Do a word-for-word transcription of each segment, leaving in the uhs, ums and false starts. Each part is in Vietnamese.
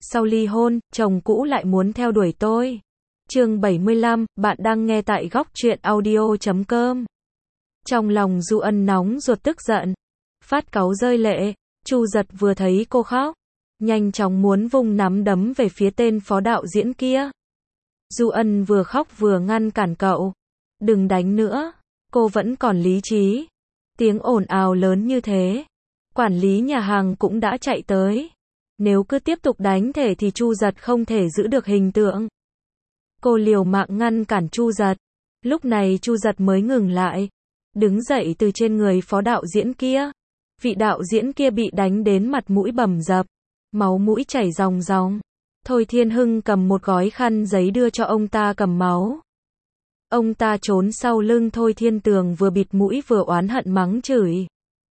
sau ly hôn, chồng cũ lại muốn theo đuổi tôi. Chương bảy mươi lăm, bạn đang nghe tại góc truyện audio chấm com. Trong lòng Du Ân nóng ruột tức giận, phát cáu rơi lệ. Chu Giật vừa thấy cô khóc, nhanh chóng muốn vung nắm đấm về phía tên phó đạo diễn kia. Du Ân vừa khóc vừa ngăn cản cậu. Đừng đánh nữa, cô vẫn còn lý trí. Tiếng ồn ào lớn như thế, quản lý nhà hàng cũng đã chạy tới. Nếu cứ tiếp tục đánh thể thì Chu Giật không thể giữ được hình tượng. Cô liều mạng ngăn cản Chu Giật. Lúc này Chu Giật mới ngừng lại, đứng dậy từ trên người phó đạo diễn kia. Vị đạo diễn kia bị đánh đến mặt mũi bầm dập, máu mũi chảy ròng ròng. Thôi Thiên Hưng cầm một gói khăn giấy đưa cho ông ta cầm máu. Ông ta trốn sau lưng Thôi Thiên Tường, vừa bịt mũi vừa oán hận mắng chửi.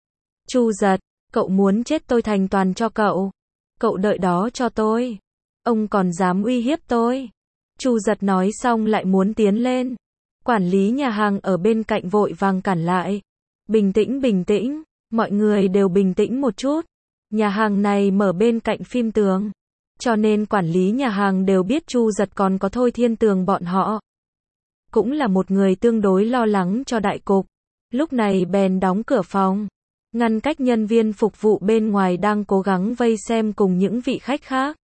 Chu Giật, cậu muốn chết tôi thành toàn cho cậu. Cậu đợi đó cho tôi. Ông còn dám uy hiếp tôi. Chu Giật nói xong lại muốn tiến lên. Quản lý nhà hàng ở bên cạnh vội vàng cản lại. Bình tĩnh bình tĩnh, mọi người đều bình tĩnh một chút. Nhà hàng này mở bên cạnh phim tường, cho nên quản lý nhà hàng đều biết Chu Giật còn có Thôi Thiên Tường bọn họ. Cũng là một người tương đối lo lắng cho đại cục. Lúc này bèn đóng cửa phòng, ngăn cách nhân viên phục vụ bên ngoài đang cố gắng vây xem cùng những vị khách khác.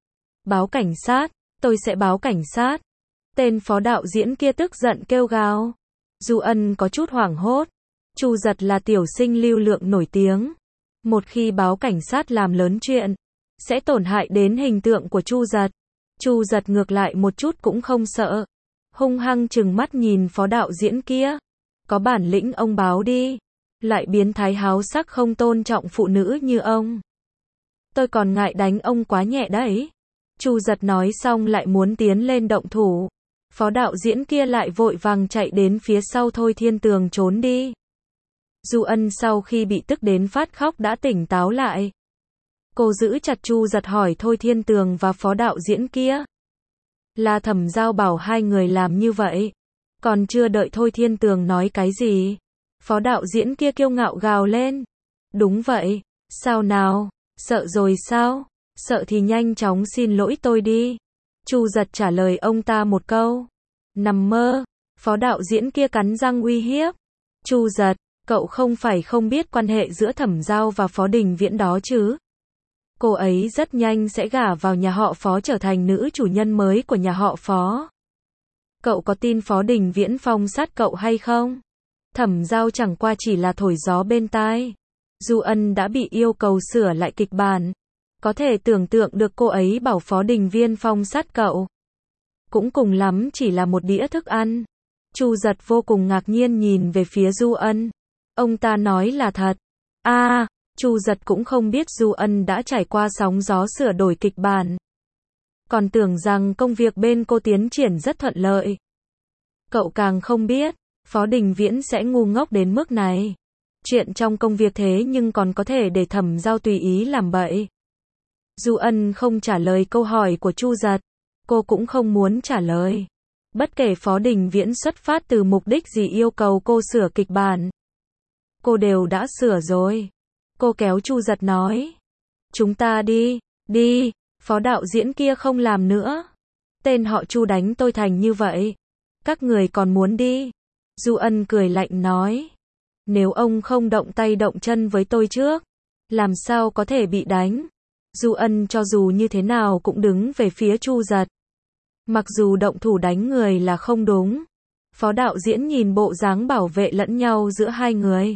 Báo cảnh sát, tôi sẽ báo cảnh sát. Tên phó đạo diễn kia tức giận kêu gào. Du Ân có chút hoảng hốt. Chu Giật là tiểu sinh lưu lượng nổi tiếng. Một khi báo cảnh sát làm lớn chuyện, sẽ tổn hại đến hình tượng của Chu Giật. Chu Giật ngược lại một chút cũng không sợ. Hung hăng trừng mắt nhìn phó đạo diễn kia. Có bản lĩnh ông báo đi. Lại biến thái háo sắc không tôn trọng phụ nữ như ông. Tôi còn ngại đánh ông quá nhẹ đấy. Chu Giật nói xong lại muốn tiến lên động thủ. Phó đạo diễn kia lại vội vàng chạy đến phía sau Thôi Thiên Tường trốn đi. Du Ân sau khi bị tức đến phát khóc đã tỉnh táo lại. Cô giữ chặt Chu Giật hỏi Thôi Thiên Tường và phó đạo diễn kia. Là Thẩm Giao bảo hai người làm như vậy. Còn chưa đợi Thôi Thiên Tường nói cái gì, phó đạo diễn kia kiêu ngạo gào lên. Đúng vậy, sao nào, sợ rồi sao? Sợ thì nhanh chóng xin lỗi tôi đi. Chu Giật trả lời ông ta một câu. Nằm mơ, phó đạo diễn kia cắn răng uy hiếp. Chu Giật, cậu không phải không biết quan hệ giữa Thẩm Giao và Phó Đình Viễn đó chứ? Cô ấy rất nhanh sẽ gả vào nhà họ Phó, trở thành nữ chủ nhân mới của nhà họ Phó. Cậu có tin Phó Đình Viễn phong sát cậu hay không? Thẩm Giao chẳng qua chỉ là thổi gió bên tai. Du Ân đã bị yêu cầu sửa lại kịch bản. Có thể tưởng tượng được cô ấy bảo Phó Đình Viễn phong sát cậu. Cũng cùng lắm chỉ là một đĩa thức ăn. Chu Giật vô cùng ngạc nhiên nhìn về phía Du Ân. Ông ta nói là thật. A, à, Chu Giật cũng không biết Du Ân đã trải qua sóng gió sửa đổi kịch bản. Còn tưởng rằng công việc bên cô tiến triển rất thuận lợi. Cậu càng không biết, Phó Đình Viễn sẽ ngu ngốc đến mức này. Chuyện trong công việc thế nhưng còn có thể để Thẩm Giao tùy ý làm bậy. Du Ân không trả lời câu hỏi của Chu Giật. Cô cũng không muốn trả lời. Bất kể Phó Đình Viễn xuất phát từ mục đích gì yêu cầu cô sửa kịch bản, cô đều đã sửa rồi. Cô kéo Chu Giật nói. Chúng ta đi, đi, phó đạo diễn kia không làm nữa. Tên họ Chu đánh tôi thành như vậy. Các người còn muốn đi? Du Ân cười lạnh nói. Nếu ông không động tay động chân với tôi trước, làm sao có thể bị đánh? Du Ân cho dù như thế nào cũng đứng về phía Chu Giật. Mặc dù động thủ đánh người là không đúng. Phó đạo diễn nhìn bộ dáng bảo vệ lẫn nhau giữa hai người,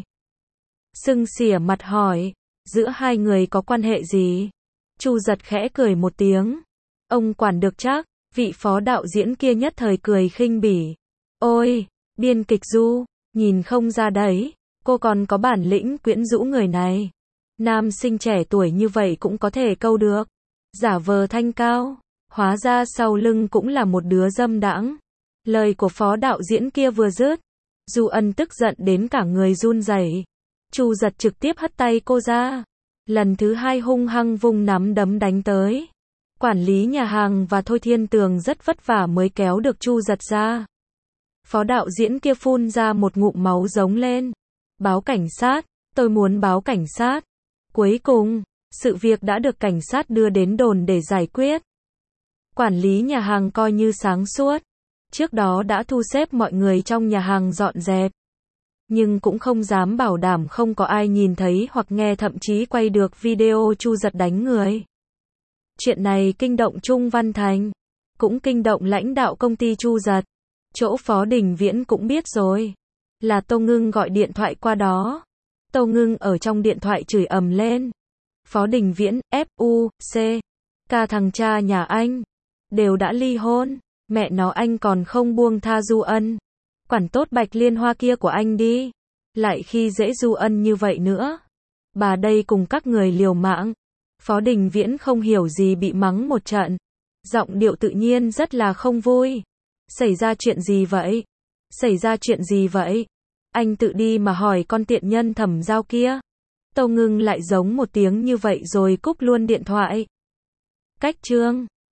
sưng xỉa mặt hỏi. Giữa hai người có quan hệ gì? Chu Giật khẽ cười một tiếng. Ông quản được chắc. Vị phó đạo diễn kia nhất thời cười khinh bỉ. Ôi, biên kịch Du, nhìn không ra đấy, cô còn có bản lĩnh quyến rũ người này. Nam sinh trẻ tuổi như vậy cũng có thể câu được. Giả vờ thanh cao, hóa ra sau lưng cũng là một đứa dâm đãng. Lời của phó đạo diễn kia vừa dứt, Du Ân tức giận đến cả người run rẩy. Chu Giật trực tiếp hất tay cô ra. Lần thứ hai hung hăng vung nắm đấm đánh tới. Quản lý nhà hàng và Thôi Thiên Tường rất vất vả mới kéo được Chu Giật ra. Phó đạo diễn kia phun ra một ngụm máu giống lên. Báo cảnh sát, tôi muốn báo cảnh sát. Cuối cùng, Sự việc đã được cảnh sát đưa đến đồn để giải quyết. Quản lý nhà hàng coi như sáng suốt. Trước đó đã thu xếp mọi người trong nhà hàng dọn dẹp. Nhưng cũng không dám bảo đảm không có ai nhìn thấy hoặc nghe, thậm chí quay được video Chu Giật đánh người. Chuyện này kinh động Trung Văn Thành. Cũng kinh động lãnh đạo công ty Chu Giật. Chỗ Phó Đình Viễn cũng biết rồi. Là Tô Ngưng gọi điện thoại qua đó. Tô Ngưng ở trong điện thoại chửi ầm lên. Phó Đình Viễn, ép u xê. Cả thằng cha nhà anh. Đều đã ly hôn. Mẹ nó anh còn không buông tha Du Ân. Quản tốt Bạch Liên Hoa kia của anh đi. Lại khi dễ Du Ân như vậy nữa. Bà đây cùng các người liều mạng. Phó Đình Viễn không hiểu gì bị mắng một trận. Giọng điệu tự nhiên rất là không vui. Xảy ra chuyện gì vậy? Xảy ra chuyện gì vậy? Anh tự đi mà hỏi con tiện nhân Thẩm Giao kia. Tô Ngưng lại giống một tiếng như vậy rồi cúp luôn điện thoại. Cách chương